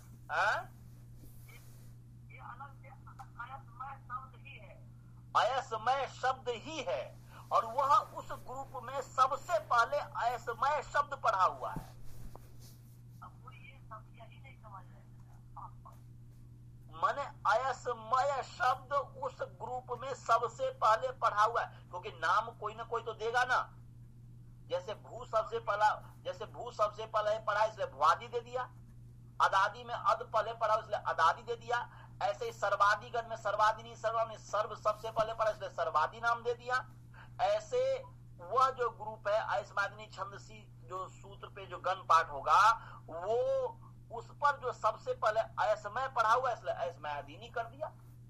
S2: ये अलग से अयस्मय शब्द ही है।
S1: अयस्मय शब्द ही है, और वह उस ग्रुप में सबसे पहले अयस्मय शब्द पढ़ा हुआ है।
S2: अब कोई ये सब यही नहीं समझ रहे।
S1: माने अयस्मय शब्द उस ग्रुप में सबसे पहले पढ़ा हुआ है, क्योंकि नाम कोई ना कोई तो देगा ना। जैसे भू सबसे पहला, जैसे भू सबसे पहले पढ़ा इसलिए भुआदि दे दिया, अदादि में अद पहले पढ़ा इसलिए अदादि दे दिया। ऐसे ही सर्वादिगण में सर्वादि नहीं सर्वा में सर्व सबसे पहले पढ़ा इसलिए सर्वादि नाम दे दिया। ऐसे वह जो ग्रुप है अयस्मादिनी छंदसी जो सूत्र पे जो गण पाठ होगा, वो उस पर जो सबसे पहले अयस्मय पढ़ा हुआ इसलिए अयस्मयादिनी कर दिया।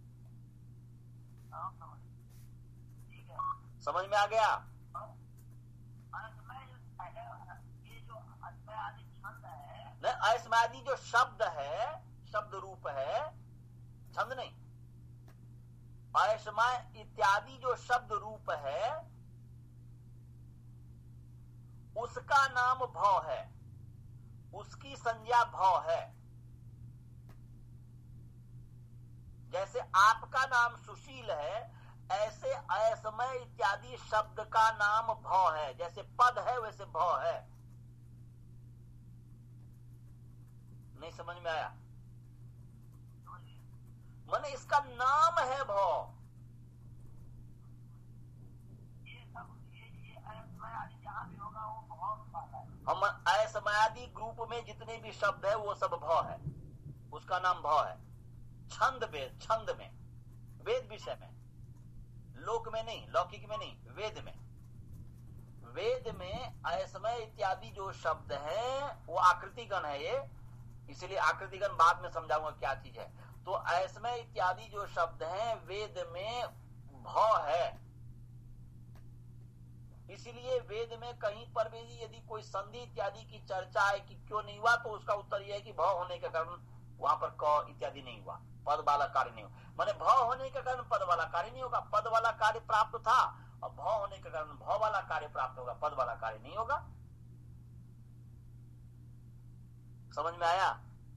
S2: ठीक है,
S1: समझ में आ गया?
S2: अयस्मय ये जो अयस्मय आदि छंद है,
S1: नहीं, अयस्मयादि जो शब्द है, शब्द रूप है, छंद नहीं। अयस्मय इत्यादि जो शब्द रूप है उसका नाम भव है, उसकी संज्ञा भव है। जैसे आपका नाम सुशील है, ऐसे अयस्मय इत्यादि शब्द का नाम भव है। जैसे पद है वैसे भव है। नहीं समझ में आया? माने इसका नाम है भव।
S2: ये सब ये ये अयस्मय आदि जहाँ भी होगा वो बहुत पाता है।
S1: हम अयस्मयादि ग्रुप में जितने भी शब्द है वो सब भव है, उसका नाम भव है। छंद वेद, छंद में, वेद विषय में, लोक में नहीं, लौकिक में नहीं, वेद में। वेद में अयस्मय इत्यादि जो शब्द है वो आकृतिगण है ये, इसलिए आकृतिगण बाद में समझाऊंगा क्या चीज है। तो अयस्मय इत्यादि जो शब्द हैं वेद में भव है। इसलिए वेद में कहीं पर भी यदि कोई संधि इत्यादि की चर्चा है कि क्यों नहीं हुआ, तो उसका उत्तर यह है कि भव होने के कारण वहां पर क इत्यादि नहीं हुआ, पद वाला कार्य नहीं हुआ। माने भव होने के कारण पद वाला कार्य नहीं होगा, पद वाला कार्य प्राप्त था, और भव होने के कारण भव वाला कार्य प्राप्त होगा, पद वाला कार्य नहीं होगा। समझ में आया?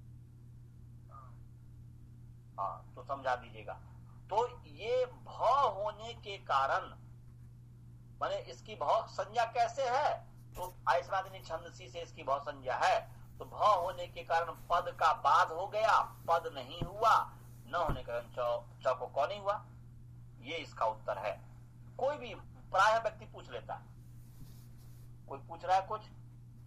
S1: हाँ, तो समझा दीजिएगा। तो ये भव होने के कारण माने इसकी भव संज्ञा कैसे है, तो अयस्मादिनी छंदसी से इसकी भव संज्ञा है। तो भव होने के कारण पद का बाध हो गया, पद नहीं हुआ, न होने के कारण चौ चौ को कौ नहीं हुआ। ये इसका उत्तर है। कोई भी प्राय व्यक्ति पूछ लेता है। कोई पूछ रहा है कुछ?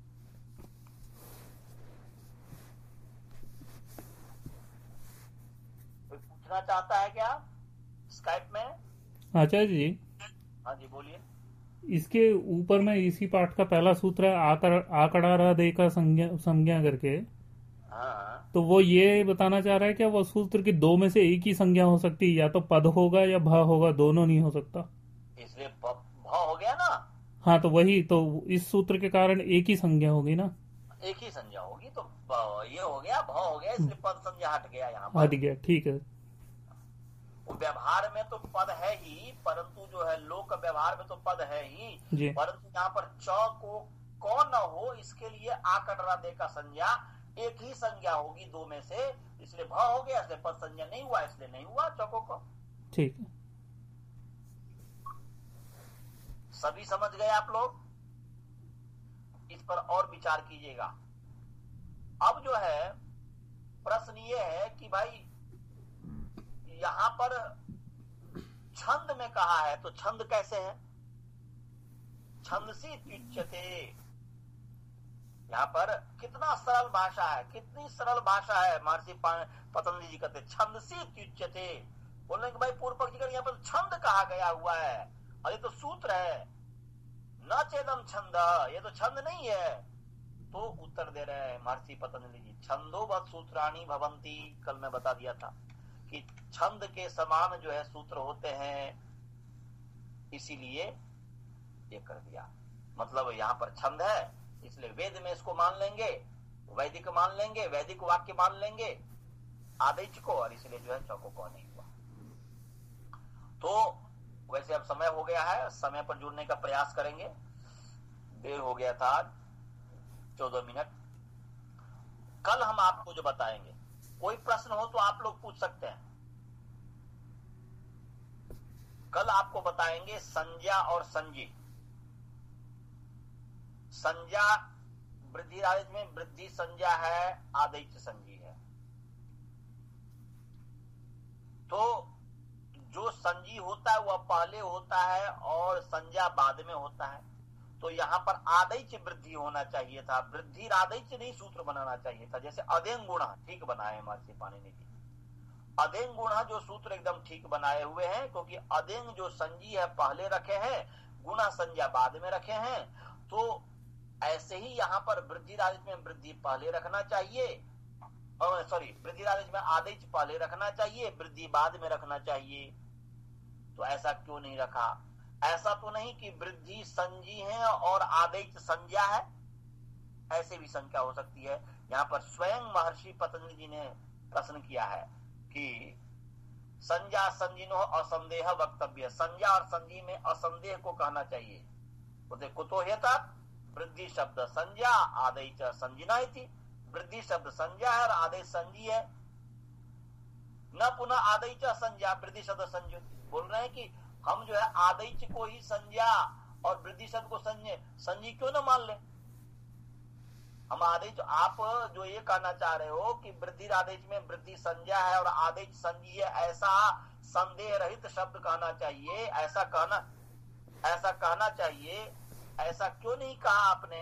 S1: कोई पूछना चाहता है क्या स्काइप में?
S3: आचार्य जी,
S1: हाँ जी बोलिए।
S3: इसके ऊपर में इसी पाठ का पहला सूत्र है आकर आकड़ारा दे का संज्ञा संज्ञा करके,
S1: हाँ,
S3: तो वो ये बताना चाह रहा है क्या वो सूत्र की दो में से एक ही संज्ञा हो सकती है, या तो पद होगा या भ होगा, दोनों नहीं हो सकता।
S1: इसलिए भ हो गया ना।
S3: हाँ, तो वही तो इस सूत्र के कारण एक ही संज्ञा होगी ना,
S1: एक ही संज्ञा होगी, तो ब- ये हो गया, भ हो गया, इसलिए पद संज्ञा हट गया यहाँ पर।
S3: हट गया, ठीक है।
S1: व्यवहार में तो पद है ही, परंतु जो है लोक व्यवहार में तो पद है ही,
S3: जी।
S1: परंतु यहाँ पर च को कौन न हो इसके लिए आकड़रा दे का संज्ञा एक ही संज्ञा होगी दो में से, इसलिए भ हो गया, इसलिए पद संज्ञा नहीं हुआ, इसलिए नहीं हुआ चौको को।
S3: ठीक है।
S1: सभी समझ गए आप लोग? इस पर और विचार कीजिएगा। अब जो है प्रश्न ये है कि भाई यहाँ पर छंद में कहा है, तो छंद कैसे है? छंदसी त्युच्यते। यहाँ पर कितना सरल भाषा है, कितनी सरल भाषा है। महर्षि पतंजलि जी कहते छंदसी त्युच्यते, बोलने कि भाई पूर्व पक्षी का यहाँ पर छंद कहा गया हुआ है, और ये तो सूत्र है, न चेदम छंद, ये तो छंद नहीं है। तो उत्तर दे रहे हैं महर्षि पतंजलि जी, छंदोवत् सूत्राणि भवन्ति। कल मैं बता दिया था कि छंद के समान जो है सूत्र होते हैं, इसीलिए ये कर दिया। मतलब यहाँ पर छंद है, इसलिए वेद में इसको मान लेंगे, वैदिक मान लेंगे, वैदिक वाक्य मान लेंगे आदेश को, और इसलिए जो है चौको को नहीं हुआ। तो वैसे अब समय हो गया है, समय पर जुड़ने का प्रयास करेंगे। देर हो गया था, चौदह मिनट। कल हम आपको जो बताएंगे, कोई प्रश्न हो तो आप लोग पूछ सकते हैं। कल आपको बताएंगे संज्ञा और संजी। संज्ञा वृद्धि आदेश में वृद्धि संज्ञा है, आदेश संजी है। तो जो संजी होता है वह पहले होता है और संज्ञा बाद में होता है। तो यहाँ पर आदेश वृद्धि होना चाहिए था, वृद्धि आदेश नहीं सूत्र बनाना चाहिए था। जैसे अदेंग गुण ठीक बनाए महर्षि पाणिनि जी, अदेंग गुण जो सूत्र एकदम ठीक बनाए हुए हैं, क्योंकि अदेंग जो संजी है पहले रखे हैं, गुणा संज्ञा बाद में रखे हैं। तो ऐसे ही यहाँ पर वृद्धि आदेश में वृद्धि पहले रखना चाहिए, सॉरी वृद्धि आदेश में आदेश पहले रखना चाहिए, वृद्धि बाद में रखना चाहिए। तो ऐसा क्यों नहीं रखा? ऐसा तो नहीं कि वृद्धि संजी है और आदेश संज्ञा है, ऐसे भी संख्या हो सकती है। यहाँ पर स्वयं महर्षि पतंजलि जी ने प्रश्न किया है कि संज्ञा संजीनो असंदेह वक्तव्य, संज्ञा और संजी में असंदेह को कहना चाहिए। बोलते कुतो हेता वृद्धि शब्द संज्ञा आदेश संजिना थी, वृद्धि शब्द संज्ञा है और आदेश संजी है, न पुनः आदेश संज्ञा वृद्धि शब्द संजु। बोल रहे हैं कि हम जो है आदेश को ही संज्ञा और वृद्धि शब्द को संजय संजी क्यों न मान ले। हम आदेश, आप जो ये कहना चाह रहे हो कि वृद्धि आदेश में वृद्धि संज्ञा है और आदेश संजी है, ऐसा संदेह रहित शब्द कहना चाहिए, ऐसा कहना ऐसा कहना चाहिए, ऐसा क्यों नहीं कहा आपने?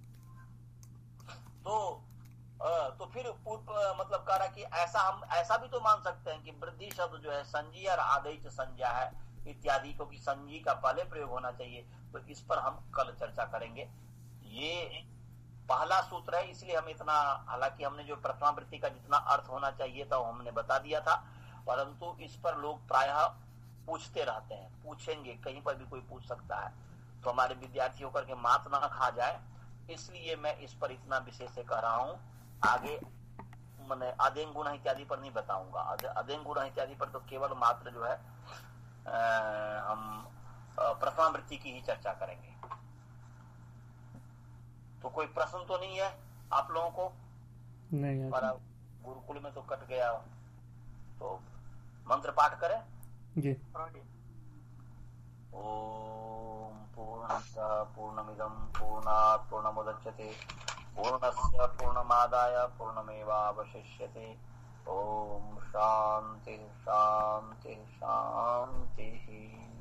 S1: तो तो फिर मतलब कह रहा कि ऐसा हम ऐसा भी तो मान सकते हैं कि वृद्धि शब्द जो है संजी और आदेश संज्ञा है इत्यादि, क्योंकि संजी का पहले प्रयोग होना चाहिए। तो इस पर हम कल चर्चा करेंगे। ये पहला सूत्र है, इसलिए हम इतना, हालांकि हमने जो प्रथमावृत्ति का जितना अर्थ होना चाहिए था वो हमने बता दिया था, परंतु इस पर लोग प्रायः पूछते रहते हैं, पूछेंगे, कहीं पर भी कोई पूछ सकता है, तो हमारे विद्यार्थी होकर के मात ना खा जाए, इसलिए मैं इस पर इतना विशेष से कह रहा हूँ। आगे मैंने अदेंग गुण इत्यादि पर नहीं बताऊंगा। अदेंग गुण इत्यादि पर तो केवल मात्र जो है आ, हम प्रथमावृत्ति की ही चर्चा करेंगे। तो कोई प्रश्न तो नहीं है आप लोगों को?
S3: नहीं,
S1: पर गुरुकुल में तो कट गया। तो मंत्र पाठ करें
S3: जी।
S1: ओम पूर्णस्य पूर्णमिदं पूर्णात् पूर्णमुदच्यते पूर्णस्य पूर्णमादाय पूर्णमेवावशिष्यते। ओम शांति शांति शांति।